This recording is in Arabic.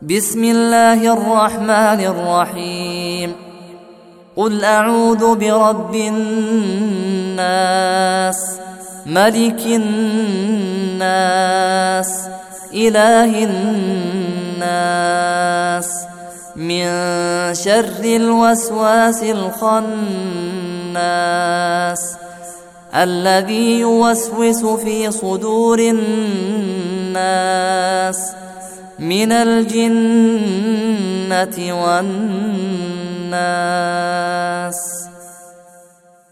بسم الله الرحمن الرحيم. قل أعوذ برب الناس ملك الناس إله الناس من شر الوسواس الخناس الذي يوسوس في صدور الناس من الجنة والناس.